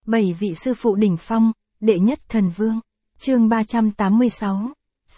7 vị sư phụ đỉnh phong, đệ nhất thần vương. Chương 386.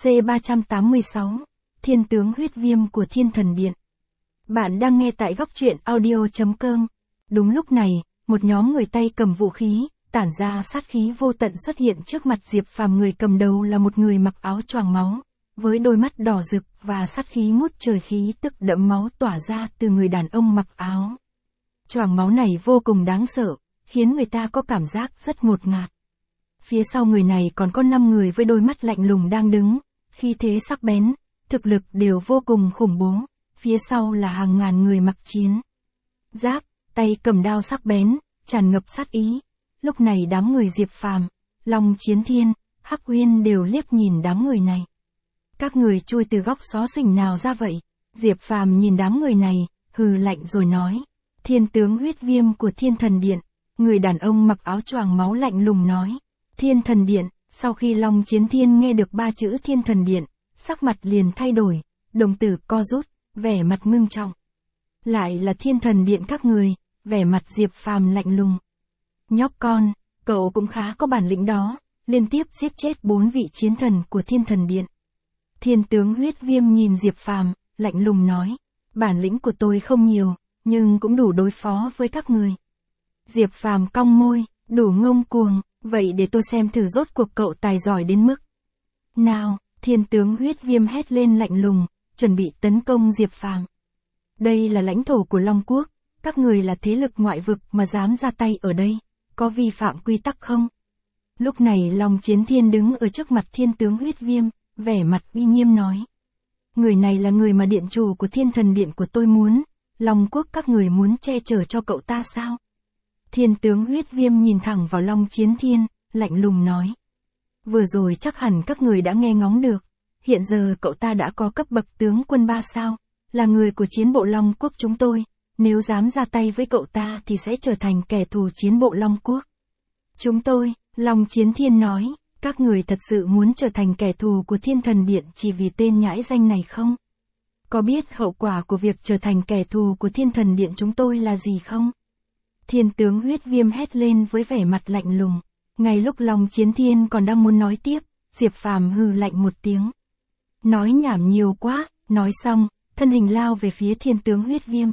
C386. Thiên tướng huyết viêm của Thiên Thần Điện. Bạn đang nghe tại góc truyện audio.com. Đúng lúc này, một nhóm người tay cầm vũ khí, tản ra sát khí vô tận xuất hiện trước mặt Diệp Phàm. Người cầm đầu là một người mặc áo choàng máu, với đôi mắt đỏ rực và sát khí ngút trời, khí tức đẫm máu tỏa ra từ người đàn ông mặc áo choàng máu này vô cùng đáng sợ, khiến người ta có cảm giác rất ngột ngạt. Phía sau người này còn có 5 người với đôi mắt lạnh lùng đang đứng, khí thế sắc bén, thực lực đều vô cùng khủng bố. Phía sau là hàng ngàn người mặc chiến giáp, tay cầm đao sắc bén, tràn ngập sát ý. Lúc này đám người Diệp Phàm, Long Chiến Thiên, Hắc Uyên đều liếc nhìn đám người này. Các người chui từ góc xó xỉnh nào ra vậy? Diệp Phàm nhìn đám người này, hừ lạnh rồi nói. Thiên tướng huyết viêm của Thiên Thần Điện. Người đàn ông mặc áo choàng máu lạnh lùng nói. Thiên Thần Điện. Sau khi Long Chiến Thiên nghe được 3 chữ Thiên Thần Điện, sắc mặt liền thay đổi, đồng tử co rút, vẻ mặt ngưng trọng. Lại là Thiên Thần Điện các người? Vẻ mặt Diệp Phàm lạnh lùng. Nhóc con, cậu cũng khá có bản lĩnh đó, liên tiếp giết chết 4 vị chiến thần của Thiên Thần Điện. Thiên tướng huyết viêm nhìn Diệp Phàm, lạnh lùng nói. Bản lĩnh của tôi không nhiều, nhưng cũng đủ đối phó với các người. Diệp Phàm cong môi, đủ ngông cuồng, vậy để tôi xem thử rốt cuộc cậu tài giỏi đến mức nào. Thiên tướng huyết viêm hét lên lạnh lùng, chuẩn bị tấn công Diệp Phàm. Đây là lãnh thổ của Long Quốc, các người là thế lực ngoại vực mà dám ra tay ở đây, có vi phạm quy tắc không? Lúc này Long Chiến Thiên đứng ở trước mặt thiên tướng huyết viêm, vẻ mặt uy nghiêm nói. Người này là người mà điện chủ của Thiên Thần Điện của tôi muốn, Long Quốc các người muốn che chở cho cậu ta sao? Thiên tướng huyết viêm nhìn thẳng vào Long Chiến Thiên, lạnh lùng nói. Vừa rồi chắc hẳn các người đã nghe ngóng được, hiện giờ cậu ta đã có cấp bậc tướng quân 3 sao, là người của chiến bộ Long Quốc chúng tôi, nếu dám ra tay với cậu ta thì sẽ trở thành kẻ thù chiến bộ Long Quốc. Chúng tôi, Long Chiến Thiên nói, các người thật sự muốn trở thành kẻ thù của Thiên Thần Điện chỉ vì tên nhãi danh này không? Có biết hậu quả của việc trở thành kẻ thù của Thiên Thần Điện chúng tôi là gì không? Thiên tướng huyết viêm hét lên với vẻ mặt lạnh lùng. Ngay lúc Long Chiến Thiên còn đang muốn nói tiếp, Diệp Phàm hừ lạnh một tiếng. Nói nhảm nhiều quá, nói xong, thân hình lao về phía thiên tướng huyết viêm.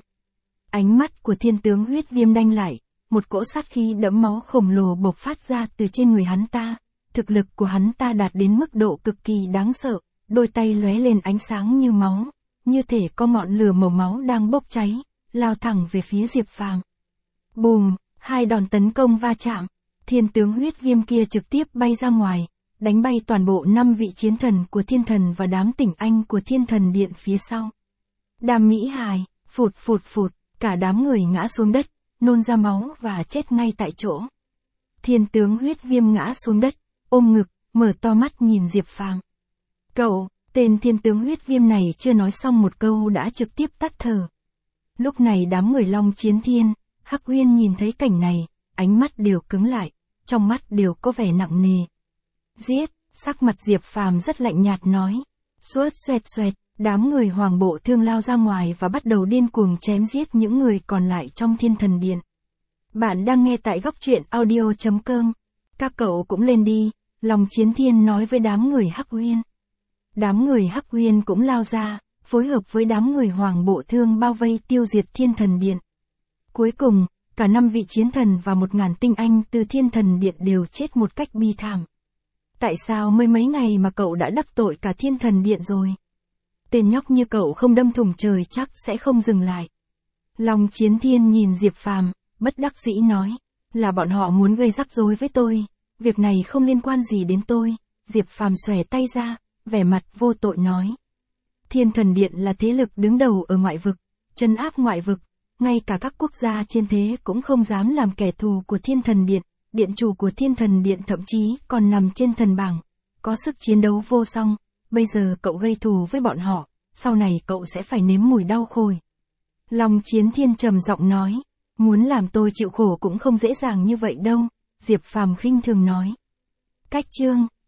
Ánh mắt của thiên tướng huyết viêm đanh lại, một cỗ sát khí đẫm máu khổng lồ bộc phát ra từ trên người hắn ta. Thực lực của hắn ta đạt đến mức độ cực kỳ đáng sợ, đôi tay lóe lên ánh sáng như máu, như thể có ngọn lửa màu máu đang bốc cháy, lao thẳng về phía Diệp Phàm. Bùm, 2 đòn tấn công va chạm, thiên tướng huyết viêm kia trực tiếp bay ra ngoài, đánh bay toàn bộ 5 vị chiến thần của thiên thần và đám tỉnh anh của Thiên Thần Điện phía sau. Đàm Mỹ Hài, phụt phụt phụt, cả đám người ngã xuống đất, nôn ra máu và chết ngay tại chỗ. Thiên tướng huyết viêm ngã xuống đất, ôm ngực, mở to mắt nhìn Diệp Phàm. Cậu, tên thiên tướng huyết viêm này chưa nói xong một câu đã trực tiếp tắt thở. Lúc này đám người Long Chiến Thiên, Hắc Uyên nhìn thấy cảnh này, ánh mắt đều cứng lại, trong mắt đều có vẻ nặng nề. Giết, sắc mặt Diệp Phàm rất lạnh nhạt nói. Xuết xoẹt xoẹt, đám người Hoàng Bộ Thương lao ra ngoài và bắt đầu điên cuồng chém giết những người còn lại trong Thiên Thần Điện. Bạn đang nghe tại góc truyện audio.com. Các cậu cũng lên đi, Long Chiến Thiên nói với đám người Hắc Uyên. Đám người Hắc Uyên cũng lao ra, phối hợp với đám người Hoàng Bộ Thương bao vây tiêu diệt Thiên Thần Điện. Cuối cùng, cả 5 vị chiến thần và 1000 tinh anh từ Thiên Thần Điện đều chết một cách bi thảm. Tại sao mới mấy ngày mà cậu đã đắc tội cả Thiên Thần Điện rồi? Tên nhóc như cậu không đâm thủng trời chắc sẽ không dừng lại. Long Chiến Thiên nhìn Diệp Phàm, bất đắc dĩ nói. Là bọn họ muốn gây rắc rối với tôi, việc này không liên quan gì đến tôi. Diệp Phàm xòe tay ra, vẻ mặt vô tội nói. Thiên Thần Điện là thế lực đứng đầu ở ngoại vực, trấn áp ngoại vực, ngay cả các quốc gia trên thế cũng không dám làm kẻ thù của Thiên Thần Điện. Điện chủ của Thiên Thần Điện thậm chí còn nằm trên thần bảng, có sức chiến đấu vô song. Bây giờ cậu gây thù với bọn họ, sau này cậu sẽ phải nếm mùi đau khổ. Long Chiến Thiên trầm giọng nói, muốn làm tôi chịu khổ cũng không dễ dàng như vậy đâu. Diệp Phàm khinh thường nói. Cách chương